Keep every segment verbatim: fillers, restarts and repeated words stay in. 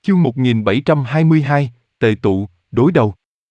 Chương một nghìn bảy trăm hai mươi hai, Tề tụ, đối đầu.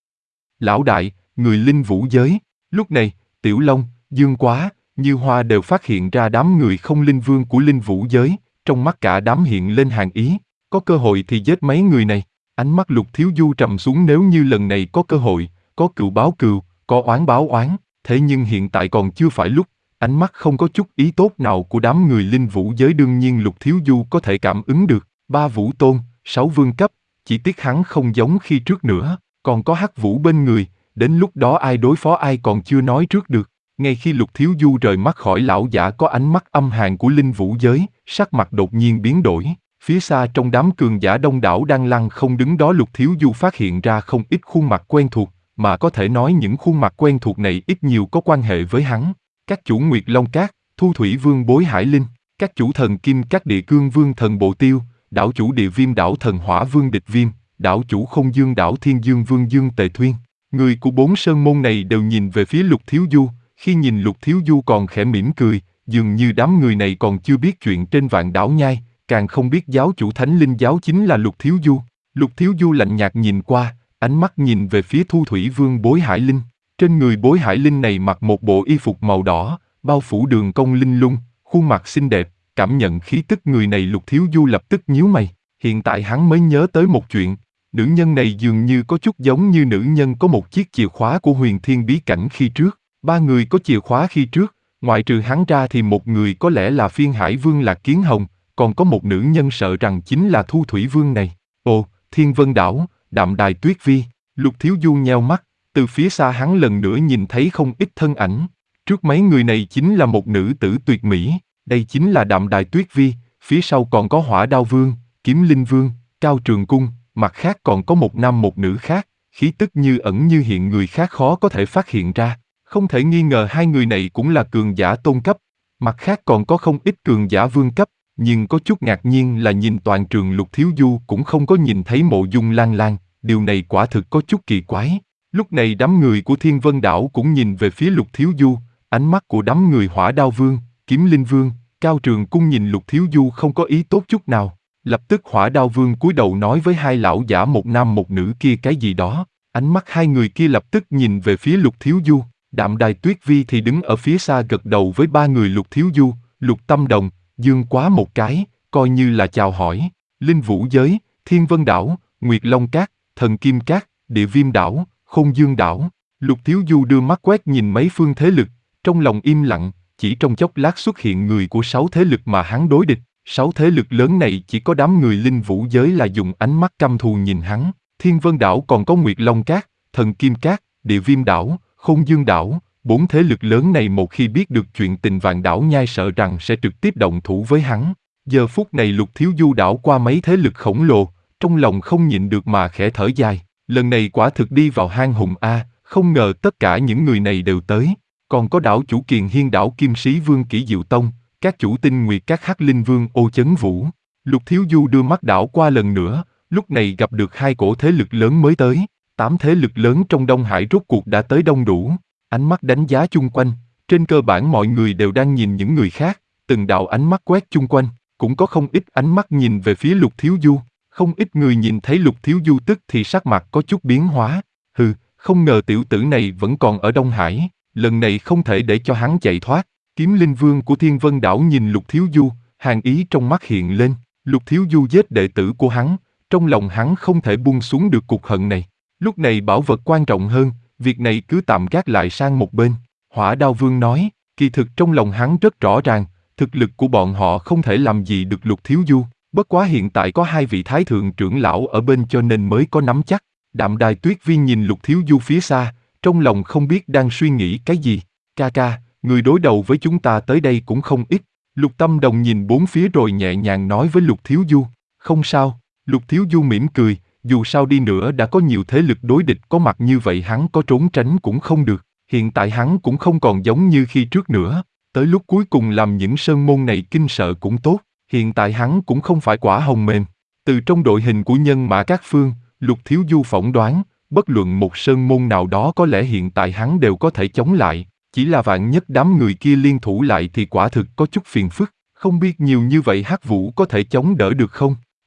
Lão đại, người linh vũ giới. Lúc này, Tiểu Long, Dương Quá, Như Hoa đều phát hiện ra đám người không linh vương của linh vũ giới, trong mắt cả đám hiện lên hàn ý. Có cơ hội thì giết mấy người này. Ánh mắt Lục Thiếu Du trầm xuống, nếu như lần này có cơ hội, có cừu báo cừu, có oán báo oán, thế nhưng hiện tại còn chưa phải lúc. Ánh mắt không có chút ý tốt nào của đám người linh vũ giới đương nhiên Lục Thiếu Du có thể cảm ứng được. Ba vũ tôn, sáu vương cấp, chỉ tiếc hắn không giống khi trước nữa, còn có Hắc Vũ bên người, đến lúc đó ai đối phó ai còn chưa nói trước được. Ngay khi Lục Thiếu Du rời mắt khỏi lão giả có ánh mắt âm hàn của linh vũ giới, sắc mặt đột nhiên biến đổi. Phía xa trong đám cường giả đông đảo đang lăng không đứng đó, Lục Thiếu Du phát hiện ra không ít khuôn mặt quen thuộc, mà có thể nói những khuôn mặt quen thuộc này ít nhiều có quan hệ với hắn. Các chủ Nguyệt Long Cát, Thu Thủy Vương Bối Hải Linh, các chủ thần Kim Các Địa Cương Vương Thần Bộ Tiêu, đảo chủ Địa Viêm đảo Thần Hỏa Vương Địch Viêm, đảo chủ Không Dương đảo Thiên Dương Vương Dương Tề Thuyên. Người của bốn sơn môn này đều nhìn về phía Lục Thiếu Du, khi nhìn Lục Thiếu Du còn khẽ mỉm cười, dường như đám người này còn chưa biết chuyện trên Vạn Đảo Nhai, càng không biết giáo chủ Thánh Linh giáo chính là Lục Thiếu Du. Lục Thiếu Du lạnh nhạt nhìn qua, ánh mắt nhìn về phía Thu Thủy Vương Bối Hải Linh. Trên người Bối Hải Linh này mặc một bộ y phục màu đỏ, bao phủ đường cong linh lung, khuôn mặt xinh đẹp. Cảm nhận khí tức người này, Lục Thiếu Du lập tức nhíu mày. Hiện tại hắn mới nhớ tới một chuyện, nữ nhân này dường như có chút giống như nữ nhân có một chiếc chìa khóa của Huyền Thiên bí cảnh khi trước. Ba người có chìa khóa khi trước, ngoại trừ hắn ra thì một người có lẽ là Phiên Hải Vương Lạc Kiến Hồng, còn có một nữ nhân sợ rằng chính là Thu Thủy Vương này. Ồ, Thiên Vân Đảo, Đạm Đài Tuyết Vi. Lục Thiếu Du nheo mắt, từ phía xa hắn lần nữa nhìn thấy không ít thân ảnh. Trước mấy người này chính là một nữ tử tuyệt mỹ. Đây chính là Đạm Đài Tuyết Vi, phía sau còn có Hỏa Đao Vương, Kiếm Linh Vương, Cao Trường Cung, mặt khác còn có một nam một nữ khác, khí tức như ẩn như hiện, người khác khó có thể phát hiện ra. Không thể nghi ngờ hai người này cũng là cường giả tôn cấp, mặt khác còn có không ít cường giả vương cấp, nhưng có chút ngạc nhiên là nhìn toàn trường Lục Thiếu Du cũng không có nhìn thấy Mộ Dung Lan Lan, điều này quả thực có chút kỳ quái. Lúc này đám người của Thiên Vân Đảo cũng nhìn về phía Lục Thiếu Du, ánh mắt của đám người Hỏa Đao Vương, Kiếm Linh Vương, Cao Trường Cung nhìn Lục Thiếu Du không có ý tốt chút nào. Lập tức Hỏa Đao Vương cúi đầu nói với hai lão giả một nam một nữ kia cái gì đó. Ánh mắt hai người kia lập tức nhìn về phía Lục Thiếu Du. Đạm Đài Tuyết Vi thì đứng ở phía xa gật đầu với ba người Lục Thiếu Du, Lục Tâm Đồng, Dương Quá một cái, coi như là chào hỏi. Linh Vũ Giới, Thiên Vân Đảo, Nguyệt Long Cát, Thần Kim Cát, Địa Viêm Đảo, Không Dương Đảo. Lục Thiếu Du đưa mắt quét nhìn mấy phương thế lực, trong lòng im lặng. Chỉ trong chốc lát xuất hiện người của sáu thế lực mà hắn đối địch. Sáu thế lực lớn này chỉ có đám người linh vũ giới là dùng ánh mắt căm thù nhìn hắn. Thiên Vân Đảo còn có Nguyệt Long Cát, Thần Kim Cát, Địa Viêm Đảo, Không Dương Đảo. Bốn thế lực lớn này một khi biết được chuyện tình Vạn Đảo Nhai sợ rằng sẽ trực tiếp động thủ với hắn. Giờ phút này Lục Thiếu Du đảo qua mấy thế lực khổng lồ, trong lòng không nhịn được mà khẽ thở dài. Lần này quả thực đi vào hang hùng a, không ngờ tất cả những người này đều tới. Còn có đảo chủ Kiền Hiên đảo Kim Sĩ Vương Kỷ Diệu Tông, các chủ Tinh Nguyệt các Hắc Linh Vương Ô Chấn Vũ. Lục Thiếu Du đưa mắt đảo qua lần nữa, lúc này gặp được hai cổ thế lực lớn mới tới. Tám thế lực lớn trong Đông Hải rốt cuộc đã tới đông đủ. Ánh mắt đánh giá chung quanh, trên cơ bản mọi người đều đang nhìn những người khác, từng đạo ánh mắt quét chung quanh, cũng có không ít ánh mắt nhìn về phía Lục Thiếu Du. Không ít người nhìn thấy Lục Thiếu Du tức thì sắc mặt có chút biến hóa. Hừ, không ngờ tiểu tử này vẫn còn ở Đông Hải. Lần này không thể để cho hắn chạy thoát. Kiếm Linh Vương của Thiên Vân Đảo nhìn Lục Thiếu Du, hàn ý trong mắt hiện lên. Lục Thiếu Du giết đệ tử của hắn, trong lòng hắn không thể buông xuống được cục hận này. Lúc này bảo vật quan trọng hơn, việc này cứ tạm gác lại sang một bên. Hỏa Đao Vương nói, kỳ thực trong lòng hắn rất rõ ràng, thực lực của bọn họ không thể làm gì được Lục Thiếu Du. Bất quá hiện tại có hai vị thái thượng trưởng lão ở bên cho nên mới có nắm chắc. Đạm Đài Tuyết Vi nhìn Lục Thiếu Du phía xa, trong lòng không biết đang suy nghĩ cái gì. Ca ca, người đối đầu với chúng ta tới đây cũng không ít. Lục Tâm Đồng nhìn bốn phía rồi nhẹ nhàng nói với Lục Thiếu Du. Không sao. Lục Thiếu Du mỉm cười, dù sao đi nữa đã có nhiều thế lực đối địch có mặt như vậy hắn có trốn tránh cũng không được. Hiện tại hắn cũng không còn giống như khi trước nữa. Tới lúc cuối cùng làm những sơn môn này kinh sợ cũng tốt. Hiện tại hắn cũng không phải quả hồng mềm. Từ trong đội hình của nhân mã các phương, Lục Thiếu Du phỏng đoán, bất luận một sơn môn nào đó có lẽ hiện tại hắn đều có thể chống lại. Chỉ là vạn nhất đám người kia liên thủ lại thì quả thực có chút phiền phức. Không biết nhiều như vậy Hắc Vũ có thể chống đỡ được không?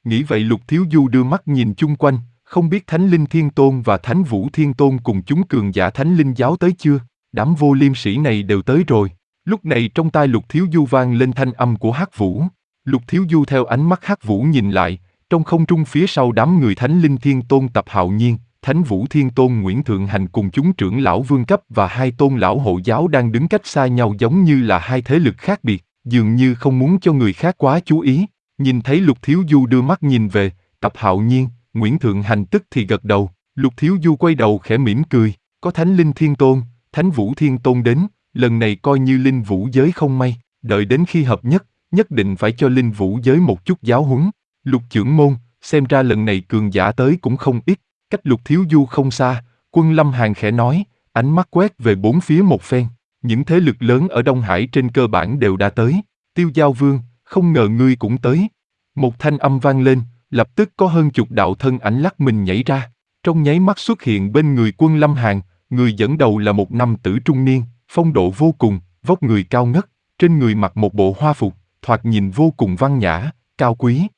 Nghĩ vậy Lục Thiếu Du đưa mắt nhìn chung quanh, không biết Thánh Linh Thiên Tôn và Thánh Vũ Thiên Tôn cùng chúng cường giả Thánh Linh giáo tới chưa? Đám vô liêm sĩ này đều tới rồi. Lúc này trong tai Lục Thiếu Du vang lên thanh âm của Hắc Vũ. Lục Thiếu Du theo ánh mắt Hắc Vũ nhìn lại, trong không trung phía sau đám người Thánh Linh Thiên Tôn Tập Hạo Nhiên, Thánh Vũ Thiên Tôn Nguyễn Thượng Hành cùng chúng trưởng lão vương cấp và hai tôn lão hộ giáo đang đứng cách xa nhau giống như là hai thế lực khác biệt, dường như không muốn cho người khác quá chú ý. Nhìn thấy Lục Thiếu Du đưa mắt nhìn về, Tập Hạo Nhiên, Nguyễn Thượng Hành tức thì gật đầu. Lục Thiếu Du quay đầu khẽ mỉm cười, có Thánh Linh Thiên Tôn, Thánh Vũ Thiên Tôn đến, lần này coi như Linh Vũ giới không may, đợi đến khi hợp nhất, nhất định phải cho Linh Vũ giới một chút giáo huấn. Lục trưởng môn, xem ra lần này cường giả tới cũng không ít. Cách Lục Thiếu Du không xa, Quân Lâm Hàn khẽ nói, ánh mắt quét về bốn phía một phen. Những thế lực lớn ở Đông Hải trên cơ bản đều đã tới. Tiêu Giao Vương, không ngờ ngươi cũng tới. Một thanh âm vang lên, lập tức có hơn chục đạo thân ảnh lắc mình nhảy ra. Trong nháy mắt xuất hiện bên người Quân Lâm Hàn, người dẫn đầu là một nam tử trung niên, phong độ vô cùng, vóc người cao ngất, trên người mặc một bộ hoa phục, thoạt nhìn vô cùng văn nhã, cao quý.